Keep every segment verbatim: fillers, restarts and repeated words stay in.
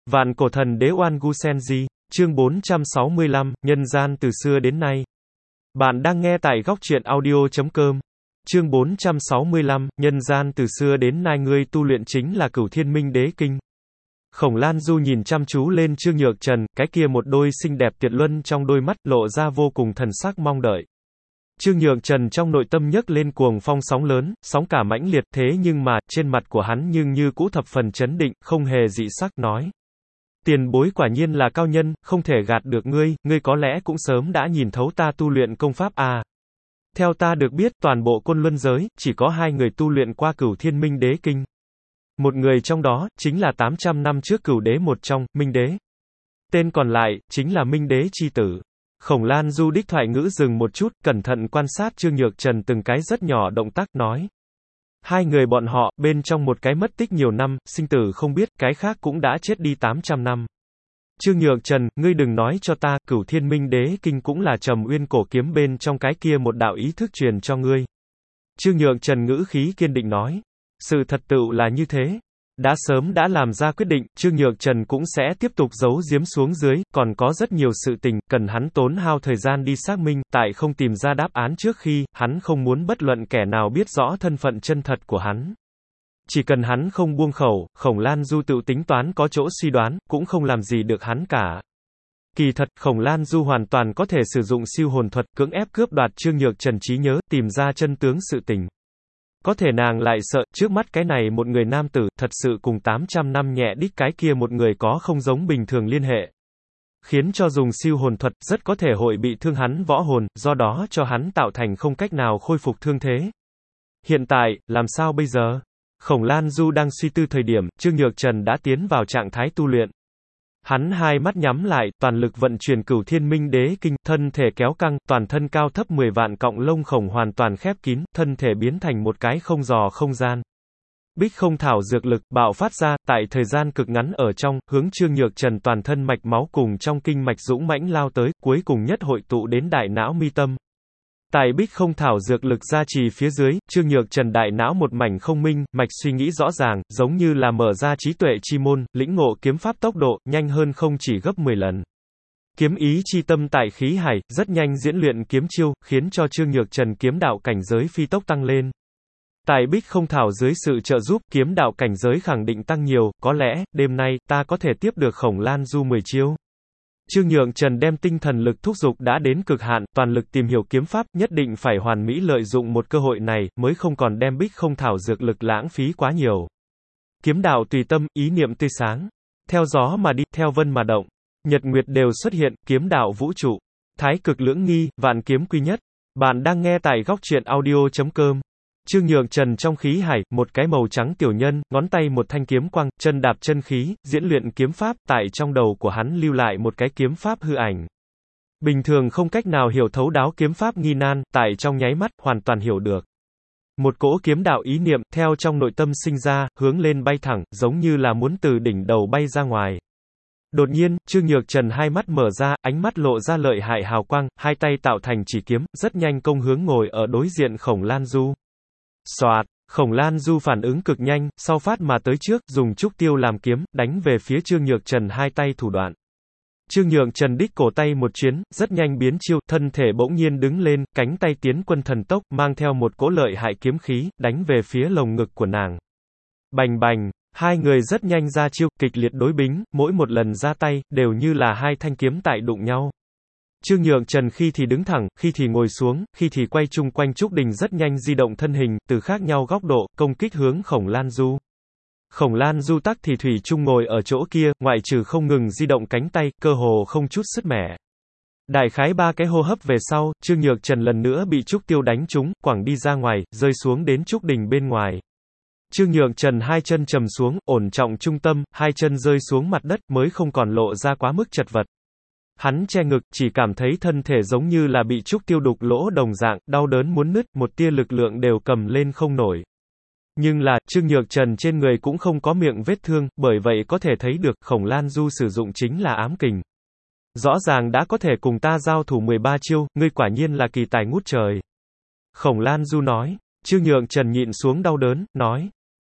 Vạn cổ thần đế Oan Gu Senji, chương bốn trăm sáu mươi lăm, nhân gian từ xưa đến nay. Bạn đang nghe tại góc truyện audio chấm com. Chương bốn trăm sáu mươi lăm, nhân gian từ xưa đến nay ngươi tu luyện chính là Cửu Thiên Minh Đế Kinh. Khổng Lan Du nhìn chăm chú lên Trương Nhược Trần, cái kia một đôi xinh đẹp tuyệt luân trong đôi mắt lộ ra vô cùng thần sắc mong đợi. Trương Nhược Trần trong nội tâm nhấc lên cuồng phong sóng lớn, sóng cả mãnh liệt, thế nhưng mà, trên mặt của hắn nhưng như cũ thập phần chấn định, không hề dị sắc nói. Tiền bối quả nhiên là cao nhân, không thể gạt được ngươi, ngươi có lẽ cũng sớm đã nhìn thấu ta tu luyện công pháp à. Theo ta được biết, toàn bộ Côn Luân giới, chỉ có hai người tu luyện qua Cửu Thiên Minh Đế Kinh. Một người trong đó, chính là tám trăm năm trước Cửu Đế một trong, Minh Đế. Tên còn lại, chính là Minh Đế chi tử. Khổng Lan Du đích thoại ngữ dừng một chút, cẩn thận quan sát Trương Nhược Trần từng cái rất nhỏ động tác nói. Hai người bọn họ, bên trong một cái mất tích nhiều năm, sinh tử không biết, cái khác cũng đã chết đi tám trăm năm. Trương Nhược Trần, ngươi đừng nói cho ta, Cửu Thiên Minh Đế Kinh cũng là Trầm Uyên cổ kiếm bên trong cái kia một đạo ý thức truyền cho ngươi. Trương Nhược Trần ngữ khí kiên định nói. Sự thật tựu là như thế. Đã sớm đã làm ra quyết định, Trương Nhược Trần cũng sẽ tiếp tục giấu giếm xuống dưới, còn có rất nhiều sự tình, cần hắn tốn hao thời gian đi xác minh, tại không tìm ra đáp án trước khi, hắn không muốn bất luận kẻ nào biết rõ thân phận chân thật của hắn. Chỉ cần hắn không buông khẩu, Khổng Lan Du tự tính toán có chỗ suy đoán, cũng không làm gì được hắn cả. Kỳ thật, Khổng Lan Du hoàn toàn có thể sử dụng siêu hồn thuật, cưỡng ép cướp đoạt Trương Nhược Trần trí nhớ, tìm ra chân tướng sự tình. Có thể nàng lại sợ, trước mắt cái này một người nam tử, thật sự cùng tám trăm năm nhẹ đích cái kia một người có không giống bình thường liên hệ. Khiến cho dùng siêu hồn thuật, rất có thể hội bị thương hắn võ hồn, do đó cho hắn tạo thành không cách nào khôi phục thương thế. Hiện tại, làm sao bây giờ? Khổng Lan Du đang suy tư thời điểm, Trương Nhược Trần đã tiến vào trạng thái tu luyện. Hắn hai mắt nhắm lại, toàn lực vận chuyển Cửu Thiên Minh Đế Kinh, thân thể kéo căng, toàn thân cao thấp mười vạn cọng lông khổng hoàn toàn khép kín, thân thể biến thành một cái không giò không gian. Bích không thảo dược lực, bạo phát ra, tại thời gian cực ngắn ở trong, hướng Trương Nhược Trần toàn thân mạch máu cùng trong kinh mạch dũng mãnh lao tới, cuối cùng nhất hội tụ đến đại não mi tâm. Tại bích không thảo dược lực gia trì phía dưới, Trương Nhược Trần đại não một mảnh không minh, mạch suy nghĩ rõ ràng, giống như là mở ra trí tuệ chi môn, lĩnh ngộ kiếm pháp tốc độ, nhanh hơn không chỉ gấp mười lần. Kiếm ý chi tâm tại khí hải, rất nhanh diễn luyện kiếm chiêu, khiến cho Trương Nhược Trần kiếm đạo cảnh giới phi tốc tăng lên. Tại bích không thảo dưới sự trợ giúp, kiếm đạo cảnh giới khẳng định tăng nhiều, có lẽ, đêm nay, ta có thể tiếp được Khổng Lan Du mười chiêu. Trương Nhược Trần đem tinh thần lực thúc dục đã đến cực hạn, toàn lực tìm hiểu kiếm pháp, nhất định phải hoàn mỹ lợi dụng một cơ hội này, mới không còn đem bích không thảo dược lực lãng phí quá nhiều. Kiếm đạo tùy tâm, ý niệm tươi sáng. Theo gió mà đi, theo vân mà động. Nhật nguyệt đều xuất hiện, kiếm đạo vũ trụ. Thái cực lưỡng nghi, vạn kiếm quy nhất. Bạn đang nghe tại góc truyện audio chấm com. Trương Nhược Trần trong khí hải, một cái màu trắng tiểu nhân, ngón tay một thanh kiếm quang, chân đạp chân khí, diễn luyện kiếm pháp, tại trong đầu của hắn lưu lại một cái kiếm pháp hư ảnh. Bình thường không cách nào hiểu thấu đáo kiếm pháp nghi nan, tại trong nháy mắt, hoàn toàn hiểu được. Một cỗ kiếm đạo ý niệm, theo trong nội tâm sinh ra, hướng lên bay thẳng, giống như là muốn từ đỉnh đầu bay ra ngoài. Đột nhiên, Trương Nhược Trần hai mắt mở ra, ánh mắt lộ ra lợi hại hào quang, hai tay tạo thành chỉ kiếm, rất nhanh công hướng ngồi ở đối diện Khổng Lan Du. Soạt, Khổng Lan Du phản ứng cực nhanh, sau phát mà tới trước, dùng trúc tiêu làm kiếm, đánh về phía Trương Nhược Trần hai tay thủ đoạn. Trương Nhược Trần đích cổ tay một chuyến, rất nhanh biến chiêu, thân thể bỗng nhiên đứng lên, cánh tay tiến quân thần tốc, mang theo một cỗ lợi hại kiếm khí, đánh về phía lồng ngực của nàng. Bành bành, hai người rất nhanh ra chiêu, kịch liệt đối bính, mỗi một lần ra tay, đều như là hai thanh kiếm tại đụng nhau. Trương Nhược Trần khi thì đứng thẳng, khi thì ngồi xuống, khi thì quay chung quanh trúc đình rất nhanh di động thân hình, từ khác nhau góc độ, công kích hướng Khổng Lan Du. Khổng Lan Du tắc thì thủy chung ngồi ở chỗ kia, ngoại trừ không ngừng di động cánh tay, cơ hồ không chút sứt mẻ. Đại khái ba cái hô hấp về sau, Trương Nhược Trần lần nữa bị trúc tiêu đánh trúng, quẳng đi ra ngoài, rơi xuống đến trúc đình bên ngoài. Trương Nhược Trần hai chân trầm xuống, ổn trọng trung tâm, hai chân rơi xuống mặt đất mới không còn lộ ra quá mức chật vật. Hắn che ngực, chỉ cảm thấy thân thể giống như là bị trúc tiêu đục lỗ đồng dạng, đau đớn muốn nứt, một tia lực lượng đều cầm lên không nổi. Nhưng là, Trương Nhược Trần trên người cũng không có miệng vết thương, bởi vậy có thể thấy được, Khổng Lan Du sử dụng chính là ám kình. Rõ ràng đã có thể cùng ta giao thủ mười ba chiêu, ngươi quả nhiên là kỳ tài ngút trời. Khổng Lan Du nói, Trương Nhược Trần nhịn xuống đau đớn, nói.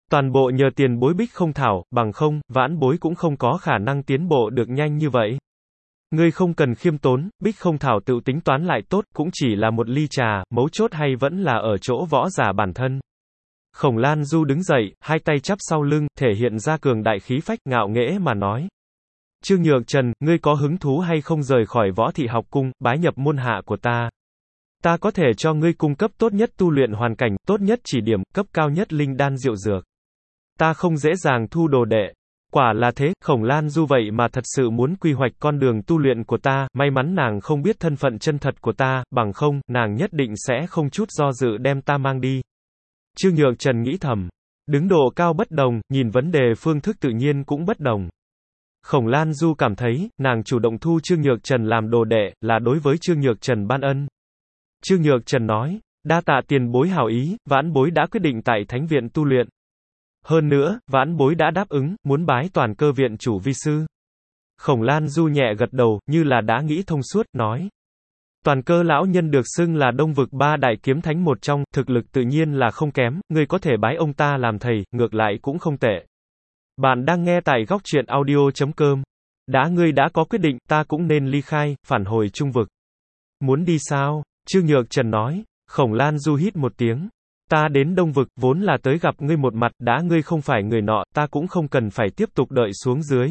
Toàn bộ nhờ tiền bối Bích Không Thảo, bằng không, vãn bối cũng không có khả năng tiến bộ được nhanh như vậy. Ngươi không cần khiêm tốn, Bích Không Thảo tự tính toán lại tốt, cũng chỉ là một ly trà, mấu chốt hay vẫn là ở chỗ võ giả bản thân. Khổng Lan Du đứng dậy, hai tay chắp sau lưng, thể hiện ra cường đại khí phách, ngạo nghễ mà nói. Trương Nhược Trần, ngươi có hứng thú hay không rời khỏi Võ Thị học cung, bái nhập môn hạ của ta? Ta có thể cho ngươi cung cấp tốt nhất tu luyện hoàn cảnh, tốt nhất chỉ điểm, cấp cao nhất linh đan diệu dược. Ta không dễ dàng thu đồ đệ. Quả là thế, Khổng Lan Du vậy mà thật sự muốn quy hoạch con đường tu luyện của ta, may mắn nàng không biết thân phận chân thật của ta, bằng không, nàng nhất định sẽ không chút do dự đem ta mang đi. Trương Nhược Trần nghĩ thầm, đứng độ cao bất đồng, nhìn vấn đề phương thức tự nhiên cũng bất đồng. Khổng Lan Du cảm thấy, nàng chủ động thu Trương Nhược Trần làm đồ đệ, là đối với Trương Nhược Trần ban ân. Trương Nhược Trần nói, đa tạ tiền bối hảo ý, vãn bối đã quyết định tại Thánh viện tu luyện. Hơn nữa, vãn bối đã đáp ứng, muốn bái Toàn Cơ viện chủ vi sư. Khổng Lan Du nhẹ gật đầu, như là đã nghĩ thông suốt, nói. Toàn Cơ lão nhân được xưng là Đông vực ba đại kiếm thánh một trong, thực lực tự nhiên là không kém, ngươi có thể bái ông ta làm thầy, ngược lại cũng không tệ. Bạn đang nghe tại góc truyện audio chấm com. Đã ngươi đã có quyết định, ta cũng nên ly khai, phản hồi trung vực. Muốn đi sao? Trương Nhược Trần nói. Khổng Lan Du hít một tiếng. Ta đến Đông vực, vốn là tới gặp ngươi một mặt, đã ngươi không phải người nọ, ta cũng không cần phải tiếp tục đợi xuống dưới.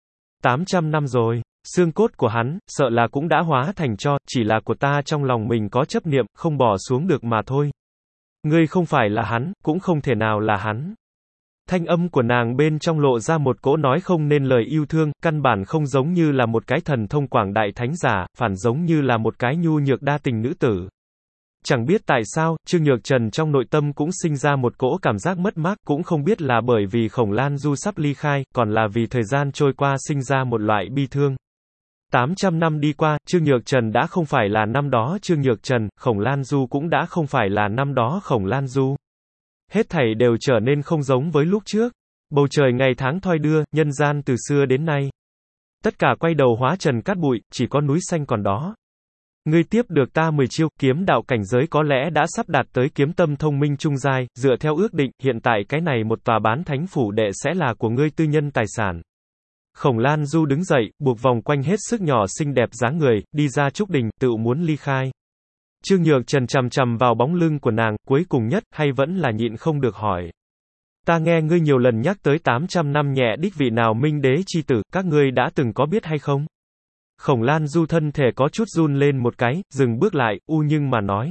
tám trăm năm rồi, xương cốt của hắn, sợ là cũng đã hóa thành tro, chỉ là của ta trong lòng mình có chấp niệm, không bỏ xuống được mà thôi. Ngươi không phải là hắn, cũng không thể nào là hắn. Thanh âm của nàng bên trong lộ ra một cỗ nói không nên lời yêu thương, căn bản không giống như là một cái thần thông quảng đại thánh giả, phản giống như là một cái nhu nhược đa tình nữ tử. Chẳng biết tại sao, Trương Nhược Trần trong nội tâm cũng sinh ra một cỗ cảm giác mất mát, cũng không biết là bởi vì Khổng Lan Du sắp ly khai, còn là vì thời gian trôi qua sinh ra một loại bi thương. tám trăm năm đi qua, Trương Nhược Trần đã không phải là năm đó Trương Nhược Trần, Khổng Lan Du cũng đã không phải là năm đó Khổng Lan Du. Hết thảy đều trở nên không giống với lúc trước. Bầu trời ngày tháng thoi đưa, nhân gian từ xưa đến nay. Tất cả quay đầu hóa trần cát bụi, chỉ có núi xanh còn đó. Ngươi tiếp được ta mười chiêu, kiếm đạo cảnh giới có lẽ đã sắp đạt tới kiếm tâm thông minh trung giai, dựa theo ước định, hiện tại cái này một tòa bán thánh phủ đệ sẽ là của ngươi tư nhân tài sản. Khổng Lan Du đứng dậy, buộc vòng quanh hết sức nhỏ xinh đẹp dáng người, đi ra trúc đình, tự muốn ly khai. Trương Nhược Trần chằm chằm vào bóng lưng của nàng, cuối cùng nhất, hay vẫn là nhịn không được hỏi. Ta nghe ngươi nhiều lần nhắc tới tám trăm năm nhẹ đích vị nào minh đế chi tử, các ngươi đã từng có biết hay không? Khổng Lan Du thân thể có chút run lên một cái, dừng bước lại, u nhưng mà nói.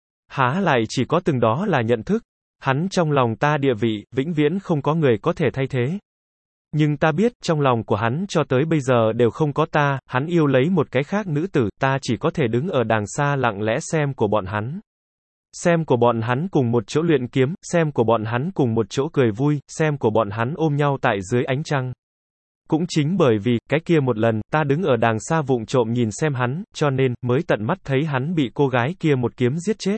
Há lại chỉ có từng đó là nhận thức. Hắn trong lòng ta địa vị, vĩnh viễn không có người có thể thay thế. Nhưng ta biết, trong lòng của hắn cho tới bây giờ đều không có ta, hắn yêu lấy một cái khác nữ tử, ta chỉ có thể đứng ở đàng xa lặng lẽ xem của bọn hắn. Xem của bọn hắn cùng một chỗ luyện kiếm, xem của bọn hắn cùng một chỗ cười vui, xem của bọn hắn ôm nhau tại dưới ánh trăng. Cũng chính bởi vì, cái kia một lần, ta đứng ở đàng xa vụng trộm nhìn xem hắn, cho nên, mới tận mắt thấy hắn bị cô gái kia một kiếm giết chết.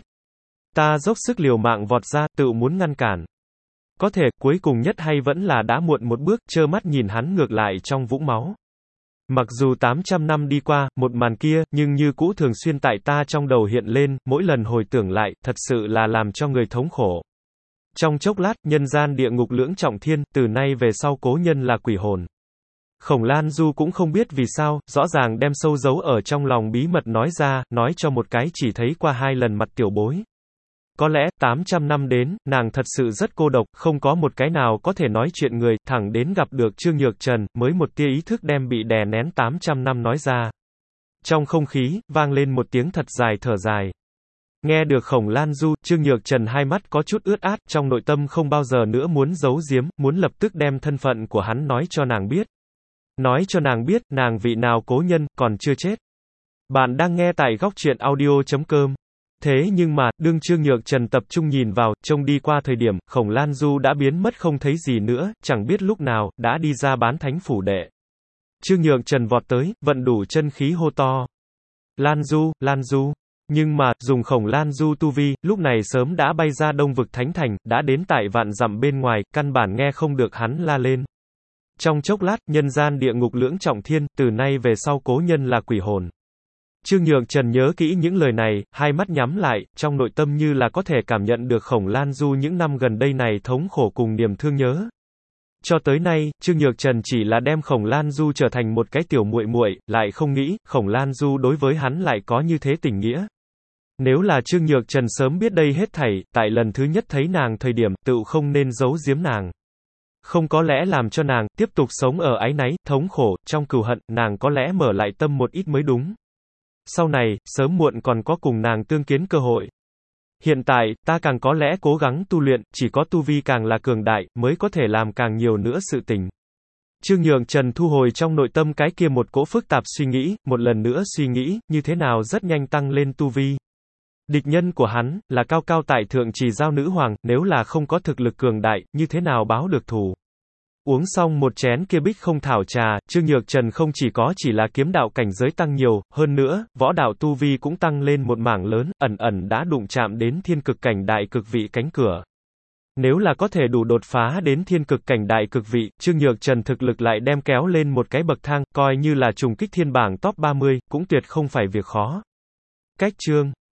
Ta dốc sức liều mạng vọt ra, tự muốn ngăn cản. Có thể, cuối cùng nhất hay vẫn là đã muộn một bước, trơ mắt nhìn hắn ngược lại trong vũng máu. Mặc dù tám trăm năm đi qua, một màn kia, nhưng như cũ thường xuyên tại ta trong đầu hiện lên, mỗi lần hồi tưởng lại, thật sự là làm cho người thống khổ. Trong chốc lát, nhân gian địa ngục lưỡng trọng thiên, từ nay về sau cố nhân là quỷ hồn. Khổng Lan Du cũng không biết vì sao, rõ ràng đem sâu giấu ở trong lòng bí mật nói ra, nói cho một cái chỉ thấy qua hai lần mặt tiểu bối. Có lẽ, tám trăm năm đến, nàng thật sự rất cô độc, không có một cái nào có thể nói chuyện người, thẳng đến gặp được Trương Nhược Trần, mới một tia ý thức đem bị đè nén tám trăm năm nói ra. Trong không khí, vang lên một tiếng thật dài thở dài. Nghe được Khổng Lan Du, Trương Nhược Trần hai mắt có chút ướt át, trong nội tâm không bao giờ nữa muốn giấu giếm, muốn lập tức đem thân phận của hắn nói cho nàng biết. Nói cho nàng biết, nàng vị nào cố nhân, còn chưa chết. Bạn đang nghe tại góc truyện audio chấm com. Thế nhưng mà, đương Trương Nhược Trần tập trung nhìn vào, trông đi qua thời điểm, Khổng Lan Du đã biến mất không thấy gì nữa, chẳng biết lúc nào, đã đi ra bán thánh phủ đệ. Trương Nhược Trần vọt tới, vận đủ chân khí hô to. Lan Du, Lan Du. Nhưng mà, dùng Khổng Lan Du tu vi, lúc này sớm đã bay ra Đông vực Thánh Thành, đã đến tại vạn dặm bên ngoài, căn bản nghe không được hắn la lên. Trong chốc lát, nhân gian địa ngục lưỡng trọng thiên, từ nay về sau cố nhân là quỷ hồn. Trương Nhược Trần nhớ kỹ những lời này, hai mắt nhắm lại, trong nội tâm như là có thể cảm nhận được Khổng Lan Du những năm gần đây này thống khổ cùng niềm thương nhớ. Cho tới nay, Trương Nhược Trần chỉ là đem Khổng Lan Du trở thành một cái tiểu muội muội, lại không nghĩ, Khổng Lan Du đối với hắn lại có như thế tình nghĩa. Nếu là Trương Nhược Trần sớm biết đây hết thảy, tại lần thứ nhất thấy nàng thời điểm, tựu không nên giấu giếm nàng. Không có lẽ làm cho nàng, tiếp tục sống ở áy náy, thống khổ, trong cừu hận, nàng có lẽ mở lại tâm một ít mới đúng. Sau này, sớm muộn còn có cùng nàng tương kiến cơ hội. Hiện tại, ta càng có lẽ cố gắng tu luyện, chỉ có tu vi càng là cường đại, mới có thể làm càng nhiều nữa sự tình. Trương Nhược Trần thu hồi trong nội tâm cái kia một cỗ phức tạp suy nghĩ, một lần nữa suy nghĩ, như thế nào rất nhanh tăng lên tu vi. Địch nhân của hắn, là cao cao tại thượng Trì Giao nữ hoàng, nếu là không có thực lực cường đại, như thế nào báo được thù. Uống xong một chén kia bích không thảo trà, Trương Nhược Trần không chỉ có chỉ là kiếm đạo cảnh giới tăng nhiều, hơn nữa, võ đạo tu vi cũng tăng lên một mảng lớn, ẩn ẩn đã đụng chạm đến thiên cực cảnh đại cực vị cánh cửa. Nếu là có thể đủ đột phá đến thiên cực cảnh đại cực vị, Trương Nhược Trần thực lực lại đem kéo lên một cái bậc thang, coi như là trùng kích thiên bảng top ba mươi, cũng tuyệt không phải việc khó. Cách chương